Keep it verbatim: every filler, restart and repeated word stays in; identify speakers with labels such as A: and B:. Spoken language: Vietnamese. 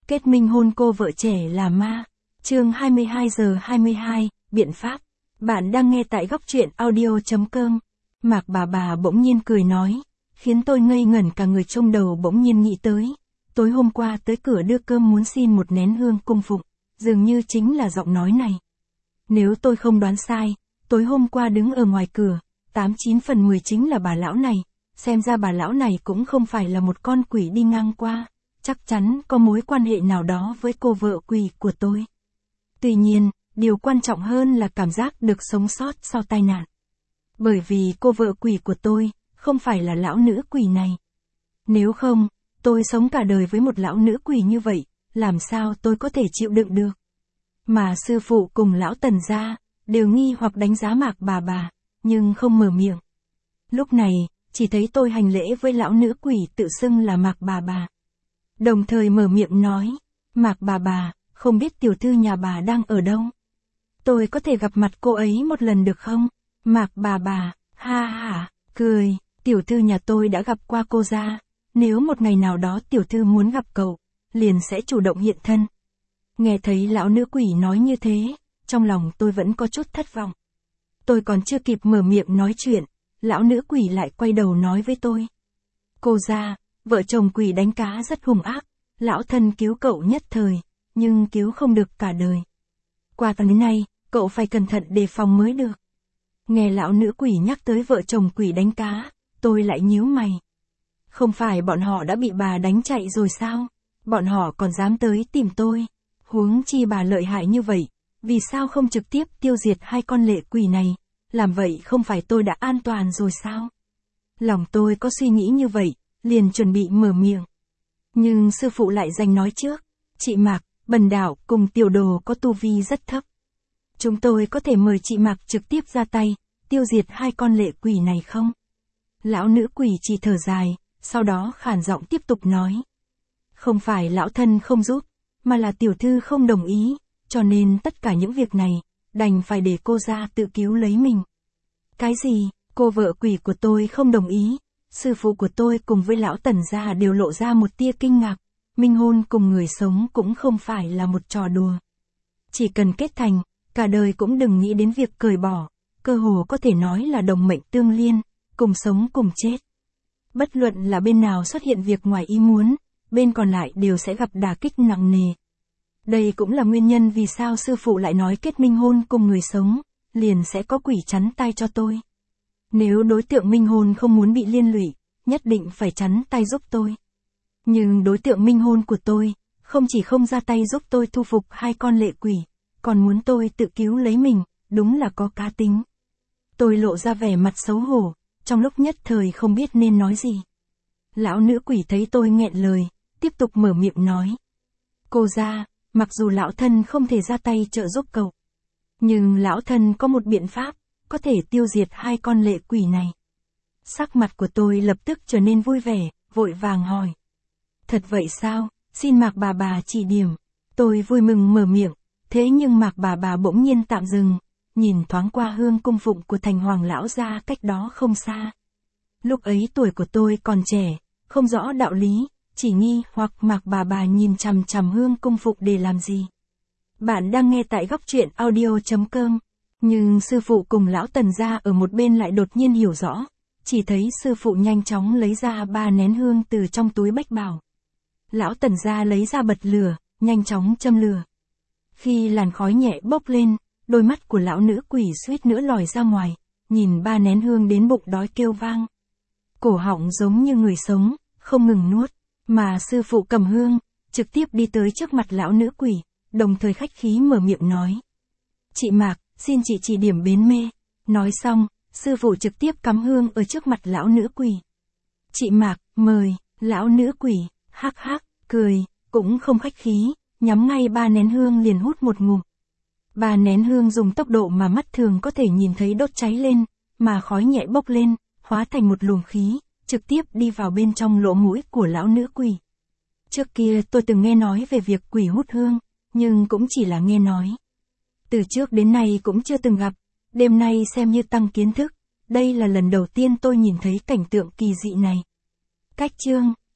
A: Kết minh hôn cô vợ trẻ là ma. Chương hai mươi hai giờ hai mươi hai, biện pháp. Bạn đang nghe tại góc truyện audio.com. Mạc bà bà bỗng nhiên cười nói, khiến tôi ngây ngẩn cả người, trong đầu bỗng nhiên nghĩ tới. Tối hôm qua tới cửa đưa cơm muốn xin một nén hương cung phụng, dường như chính là giọng nói này. Nếu tôi không đoán sai, tối hôm qua đứng ở ngoài cửa, tám chín phần mười chính là bà lão này. Xem ra bà lão này cũng không phải là một con quỷ đi ngang qua, chắc chắn có mối quan hệ nào đó với cô vợ quỷ của tôi. Tuy nhiên, điều quan trọng hơn là cảm giác được sống sót sau tai nạn. Bởi vì cô vợ quỷ của tôi, không phải là lão nữ quỷ này. Nếu không, tôi sống cả đời với một lão nữ quỷ như vậy, làm sao tôi có thể chịu đựng được. Mà sư phụ cùng lão Tần gia, đều nghi hoặc đánh giá Mạc bà bà, nhưng không mở miệng. Lúc này, chỉ thấy tôi hành lễ với lão nữ quỷ tự xưng là Mạc bà bà. Đồng thời mở miệng nói, Mạc bà bà, không biết tiểu thư nhà bà đang ở đâu. Tôi có thể gặp mặt cô ấy một lần được không? Mạc bà bà, ha ha, cười, tiểu thư nhà tôi đã gặp qua cô gia. Nếu một ngày nào đó tiểu thư muốn gặp cậu, liền sẽ chủ động hiện thân. Nghe thấy lão nữ quỷ nói như thế, trong lòng tôi vẫn có chút thất vọng. Tôi còn chưa kịp mở miệng nói chuyện, lão nữ quỷ lại quay đầu nói với tôi. Cô gia, vợ chồng quỷ đánh cá rất hung ác, lão thân cứu cậu nhất thời, nhưng cứu không được cả đời. Qua tuần nay, cậu phải cẩn thận đề phòng mới được. Nghe lão nữ quỷ nhắc tới vợ chồng quỷ đánh cá, tôi lại nhíu mày. Không phải bọn họ đã bị bà đánh chạy rồi sao? Bọn họ còn dám tới tìm tôi. Huống chi bà lợi hại như vậy, vì sao không trực tiếp tiêu diệt hai con lệ quỷ này? Làm vậy không phải tôi đã an toàn rồi sao? Lòng tôi có suy nghĩ như vậy, liền chuẩn bị mở miệng. Nhưng sư phụ lại giành nói trước. Chị Mạc, Bần Đạo cùng tiểu đồ có tu vi rất thấp. Chúng tôi có thể mời chị Mạc trực tiếp ra tay, tiêu diệt hai con lệ quỷ này không? Lão nữ quỷ chỉ thở dài, sau đó khản giọng tiếp tục nói. Không phải lão thân không giúp, mà là tiểu thư không đồng ý, cho nên tất cả những việc này, đành phải để cô gia tự cứu lấy mình. Cái gì, cô vợ quỷ của tôi không đồng ý? Sư phụ của tôi cùng với lão Tần gia đều lộ ra một tia kinh ngạc. Minh hôn cùng người sống cũng không phải là một trò đùa. Chỉ cần kết thành, cả đời cũng đừng nghĩ đến việc cởi bỏ, cơ hồ có thể nói là đồng mệnh tương liên, cùng sống cùng chết. Bất luận là bên nào xuất hiện việc ngoài ý muốn, bên còn lại đều sẽ gặp đả kích nặng nề. Đây cũng là nguyên nhân vì sao sư phụ lại nói kết minh hôn cùng người sống, liền sẽ có quỷ chắn tay cho tôi. Nếu đối tượng minh hôn không muốn bị liên lụy, nhất định phải chắn tay giúp tôi. Nhưng đối tượng minh hôn của tôi, không chỉ không ra tay giúp tôi thu phục hai con lệ quỷ, còn muốn tôi tự cứu lấy mình, đúng là có cá tính. Tôi lộ ra vẻ mặt xấu hổ, trong lúc nhất thời không biết nên nói gì. Lão nữ quỷ thấy tôi nghẹn lời, tiếp tục mở miệng nói. Cô gia, mặc dù lão thân không thể ra tay trợ giúp cậu, nhưng lão thân có một biện pháp, có thể tiêu diệt hai con lệ quỷ này. Sắc mặt của tôi lập tức trở nên vui vẻ, vội vàng hỏi. Thật vậy sao, xin Mạc bà bà chỉ điểm. Tôi vui mừng mở miệng, thế nhưng Mạc bà bà bỗng nhiên tạm dừng, nhìn thoáng qua hương cung phụng của thành hoàng lão gia cách đó không xa. Lúc ấy tuổi của tôi còn trẻ, không rõ đạo lý, chỉ nghi hoặc Mạc bà bà nhìn chằm chằm hương cung phụng để làm gì. Bạn đang nghe tại góc truyện audio.com, nhưng sư phụ cùng lão Tần gia ở một bên lại đột nhiên hiểu rõ, chỉ thấy sư phụ nhanh chóng lấy ra ba nén hương từ trong túi bách bảo. Lão Tần gia lấy ra bật lửa, nhanh chóng châm lửa. Khi làn khói nhẹ bốc lên, đôi mắt của lão nữ quỷ suýt nữa lòi ra ngoài, nhìn ba nén hương đến bụng đói kêu vang. Cổ họng giống như người sống, không ngừng nuốt, mà sư phụ cầm hương, trực tiếp đi tới trước mặt lão nữ quỷ, đồng thời khách khí mở miệng nói. Chị Mạc, xin chị chỉ điểm bến mê. Nói xong, sư phụ trực tiếp cắm hương ở trước mặt lão nữ quỷ. Chị Mạc, mời, lão nữ quỷ, hắc hắc, cười, cũng không khách khí, nhắm ngay ba nén hương liền hút một ngụm. Ba nén hương dùng tốc độ mà mắt thường có thể nhìn thấy đốt cháy lên, mà khói nhẹ bốc lên, hóa thành một luồng khí, trực tiếp đi vào bên trong lỗ mũi của lão nữ quỷ. Trước kia tôi từng nghe nói về việc quỷ hút hương, nhưng cũng chỉ là nghe nói. Từ trước đến nay cũng chưa từng gặp, đêm nay xem như tăng kiến thức, đây là lần đầu tiên tôi nhìn thấy cảnh tượng kỳ dị này. Cách chương